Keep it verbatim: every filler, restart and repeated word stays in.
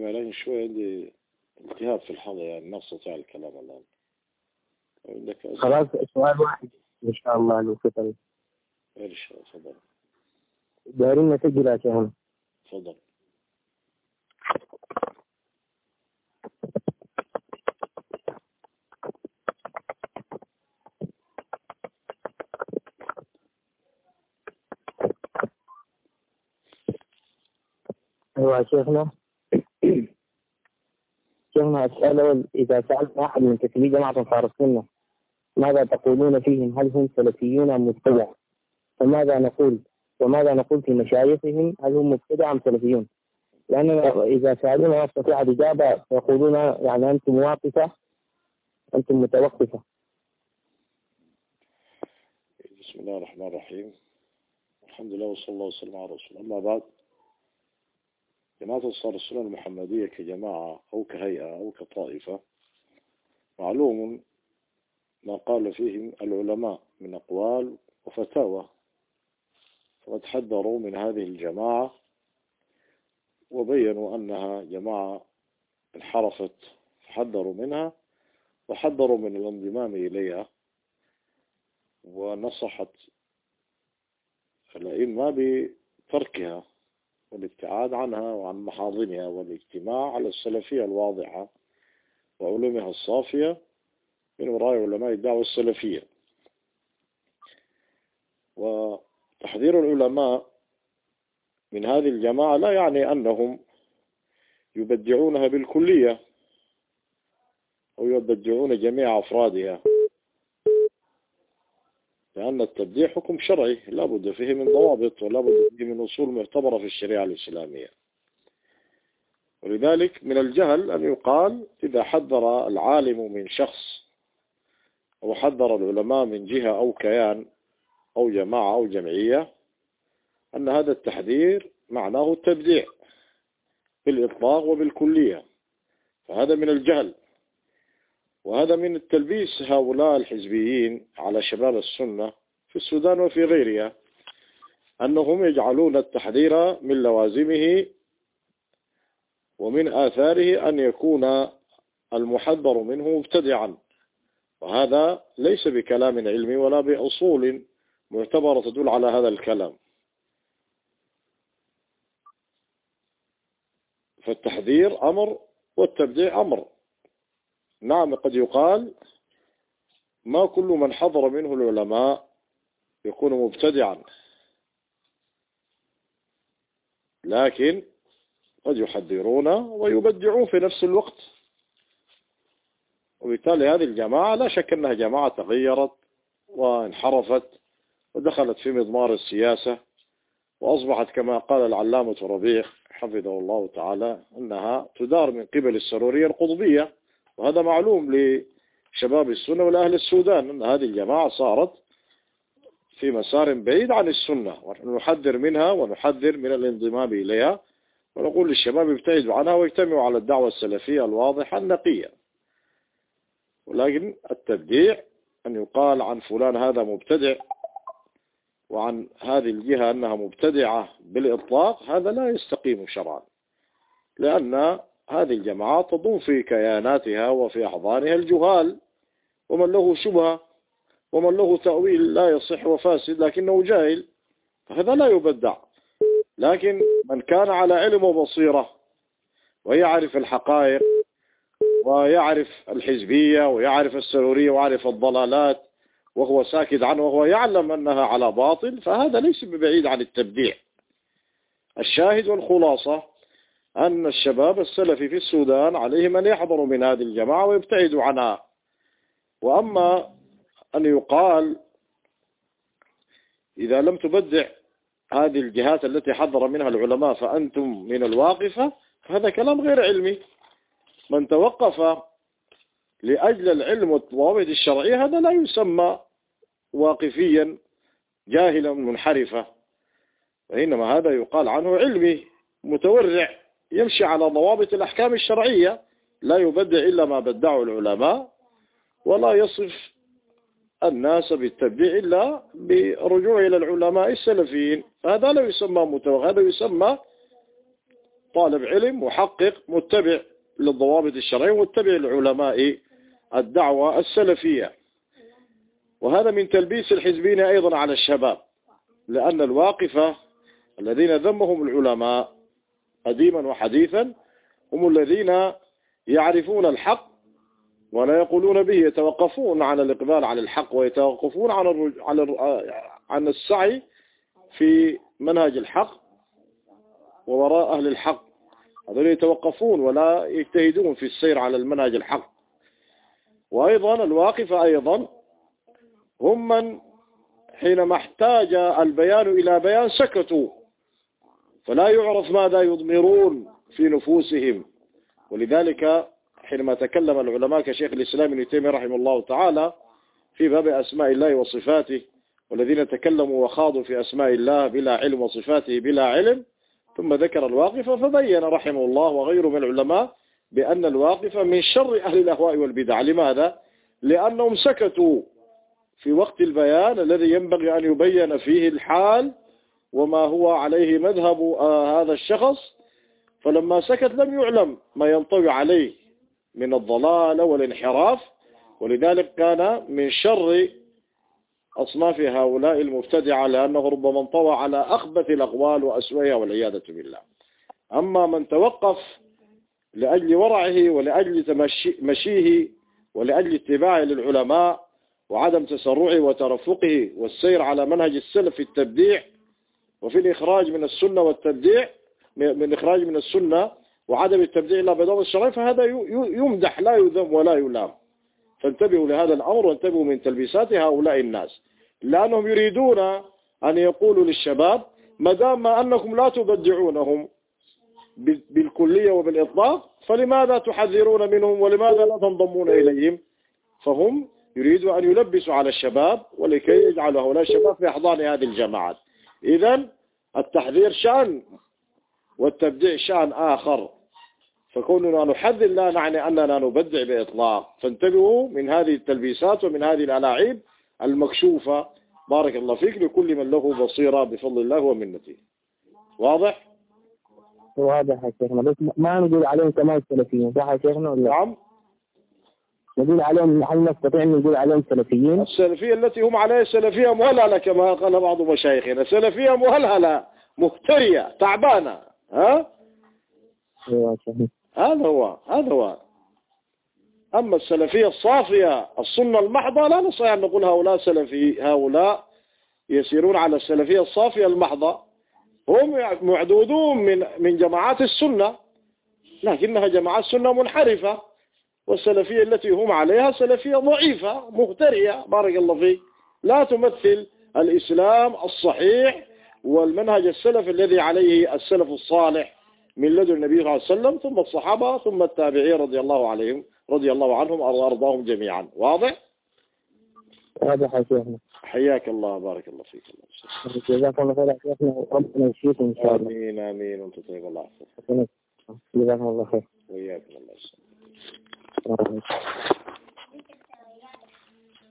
سامع لكن شوي عندي التهاب في الحلقة، يعني ما استطيع الكلام الآن. عندك خلاص سؤال واحد إن شاء الله لو كتب. إيش تفضل. دارين نسجل يا شيخنا. تفضل. أيوة شيخنا. شيخنا أسأله إذا سألت أحد من كتبي جماعة أنصار السنة ماذا تقولون فيهم؟ هل هم سلفيون أم مبتدع؟ فماذا نقول؟ وماذا نقول في مشايخهم؟ هل هم مبتدع أم سلفيون؟ لأننا إذا سألونا نستطيع الإجابة فيقولون يعني أنتم واقفة أنتم متوقفة. بسم الله الرحمن الرحيم. الحمد لله وصلى الله وسلم على رسول الله. أما بعد، جماعة أنصار السنة المحمدية كجماعة أو كهيئة أو كطائفة معلوم ما قال فيهم العلماء من أقوال وفتاوى، فقد حذروا من هذه الجماعة وبينوا أنها جماعة انحرفت، فحذروا منها وحذروا من الانضمام إليها، ونصحت الأئمة بتركها والابتعاد عنها وعن محاضنها والاجتماع على السلفية الواضحة وعلومها الصافية من وراء علماء الدعوة السلفية. وتحذير العلماء من هذه الجماعة لا يعني أنهم يبدعونها بالكلية أو يبدعون جميع أفرادها، لأن التبديع حكم شرعي لا بد فيه من ضوابط ولا بد فيه من أصول معتبرة في الشريعة الإسلامية. ولذلك من الجهل أن يقال إذا حذر العالم من شخص أو حذر العلماء من جهة أو كيان أو جماعة أو جمعية أن هذا التحذير معناه التبديع بالإطلاق وبالكلية، فهذا من الجهل، وهذا من التلبيس هؤلاء الحزبيين على شباب السنة في السودان وفي غيرها، أنهم يجعلون التحذير من لوازمه ومن آثاره أن يكون المحذر منه مبتدعا، وهذا ليس بكلام علمي ولا بأصول معتبرة تدل على هذا الكلام. فالتحذير أمر والتبديع أمر. نعم قد يقال ما كل من حضر منه العلماء يكون مبتدعا، لكن قد يحذرون ويبدعون في نفس الوقت. وبالتالي هذه الجماعة لا شك أنها جماعة تغيرت وانحرفت ودخلت في مضمار السياسة، وأصبحت كما قال العلامة ربيع حفظه الله تعالى أنها تدار من قبل السرورية القطبية، وهذا معلوم لشباب السنة ولأهل السودان أن هذه الجماعة صارت في مسار بعيد عن السنة، ونحذر منها ونحذر من الانضمام إليها، ونقول للشباب ابتعدوا عنها واجتمعوا على الدعوة السلفية الواضحة النقية. ولكن التبديع أن يقال عن فلان هذا مبتدع وعن هذه الجهة أنها مبتدعة بالإطلاق، هذا لا يستقيم شرعا، لأن هذه الجماعات تضم في كياناتها وفي أحضانها الجهال ومن له شبهة ومن له تأويل لا يصح وفاسد لكنه جاهل، فهذا لا يبدع. لكن من كان على علم وبصيرة ويعرف الحقائق ويعرف الحزبية ويعرف السرورية ويعرف الضلالات وهو ساكت عنه وهو يعلم أنها على باطل، فهذا ليس ببعيد عن التبديع. الشاهد والخلاصة أن الشباب السلفي في السودان عليهم أن يحضروا من هذه الجماعة ويبتعدوا عنها. وأما أن يقال إذا لم تبدع هذه الجهات التي حضر منها العلماء فأنتم من الواقفة، هذا كلام غير علمي. من توقف لأجل العلم والضوابط الشرعية هذا لا يسمى واقفيا جاهلا منحرفا، وإنما هذا يقال عنه علمي متورع يمشي على ضوابط الأحكام الشرعية، لا يبدع إلا ما بدعه العلماء، ولا يصف الناس بالتبديع إلا برجوع إلى العلماء السلفيين. هذا لا يسمى متوقع، هذا يسمى طالب علم محقق متبع للضوابط الشرعية ومتبع لعلماء الدعوة السلفية. وهذا من تلبيس الحزبين أيضا على الشباب، لأن الواقفة الذين ذمهم العلماء قديما وحديثا هم الذين يعرفون الحق ولا يقولون به، يتوقفون عن الإقبال على الحق ويتوقفون عن الرج... عن الر... عن السعي في منهج الحق ووراء أهل الحق. هذول يتوقفون ولا يجتهدون في السير على المنهج الحق. وأيضا الواقفة أيضا هم من حينما احتاج البيان إلى بيان سكتوا، فلا يعرف ماذا يضمرون في نفوسهم. ولذلك حينما تكلم العلماء كشيخ الإسلام ابن تيمية رحمه الله تعالى في باب أسماء الله وصفاته، والذين تكلموا وخاضوا في أسماء الله بلا علم وصفاته بلا علم، ثم ذكر الواقفة فبين رحمه الله وغيره من العلماء بأن الواقفة من شر أهل الأهواء والبدع. لماذا؟ لأنهم سكتوا في وقت البيان الذي ينبغي أن يبين فيه الحال وما هو عليه مذهب آه هذا الشخص، فلما سكت لم يعلم ما ينطوي عليه من الضلال والانحراف. ولذلك كان من شر أصناف هؤلاء المبتدعة، لأنه ربما انطوى على أخبث الأقوال وأسوأها والعياذة بالله. أما من توقف لأجل ورعه ولأجل مشيه ولأجل اتباعه للعلماء وعدم تسرعه وترفقه والسير على منهج السلف في التبديع وفي الإخراج من السنة والتبديع من إخراج من السنة وعدم التبديع إلا بضابط الشرعي، فهذا يمدح لا يذم ولا يلام. فانتبهوا لهذا الأمر وانتبهوا من تلبيسات هؤلاء الناس، لأنهم يريدون أن يقولوا للشباب ما دام أنكم لا تبدعونهم بالكلية وبالإطلاق فلماذا تحذرون منهم ولماذا لا تنضمون إليهم؟ فهم يريدوا أن يلبسوا على الشباب ولكي يجعلوا هؤلاء الشباب في أحضان هذه الجماعات. إذن التحذير شأن والتبديع شأن آخر، فكوننا نحذر لا يعني أننا نبدع بإطلاق. فانتبهوا من هذه التلبيسات ومن هذه الألاعيب المكشوفة بارك الله فيك لكل من له بصيرة بفضل الله ومنته. واضح؟ واضح يا شيخنا، بس ما نقول عليهم كمان سلفيين، صح يا شيخنا ولا؟ نعم. نقول عليهم، هل نستطيع أن نقول عليهم سلفيين؟ السلفية التي هم عليها سلفية مهلهلة كما قال بعض مشايخنا، سلفية مهلهلة مهترية تعبانة. ها؟ هذا هو هذا هو. أما السلفية الصافية السنة المحضة لا نستطيع أن نقول هؤلاء سلفي، هؤلاء يسيرون على السلفية الصافية المحضة، هم معدودون من من جماعات السنة، لكنها جماعات سنة منحرفة. والسلفية التي هم عليها سلفية ضعيفة مهترية بارك الله فيك، لا تمثل الإسلام الصحيح والمنهج السلف الذي عليه السلف الصالح من لدن النبي صلى الله عليه وسلم ثم الصحابة ثم التابعين رضي الله عليهم رضي الله عنهم وأرضاهم جميعا. واضح؟ واضح يا شيخنا. حياك الله بارك الله فيك. جزاكم الله خير يا شيخنا، ربنا يشفيكم إن شاء الله. آمين آمين وأنتم طيب. الله يحفظك. جزاكم الله خير. وإياكم الله يسلمك.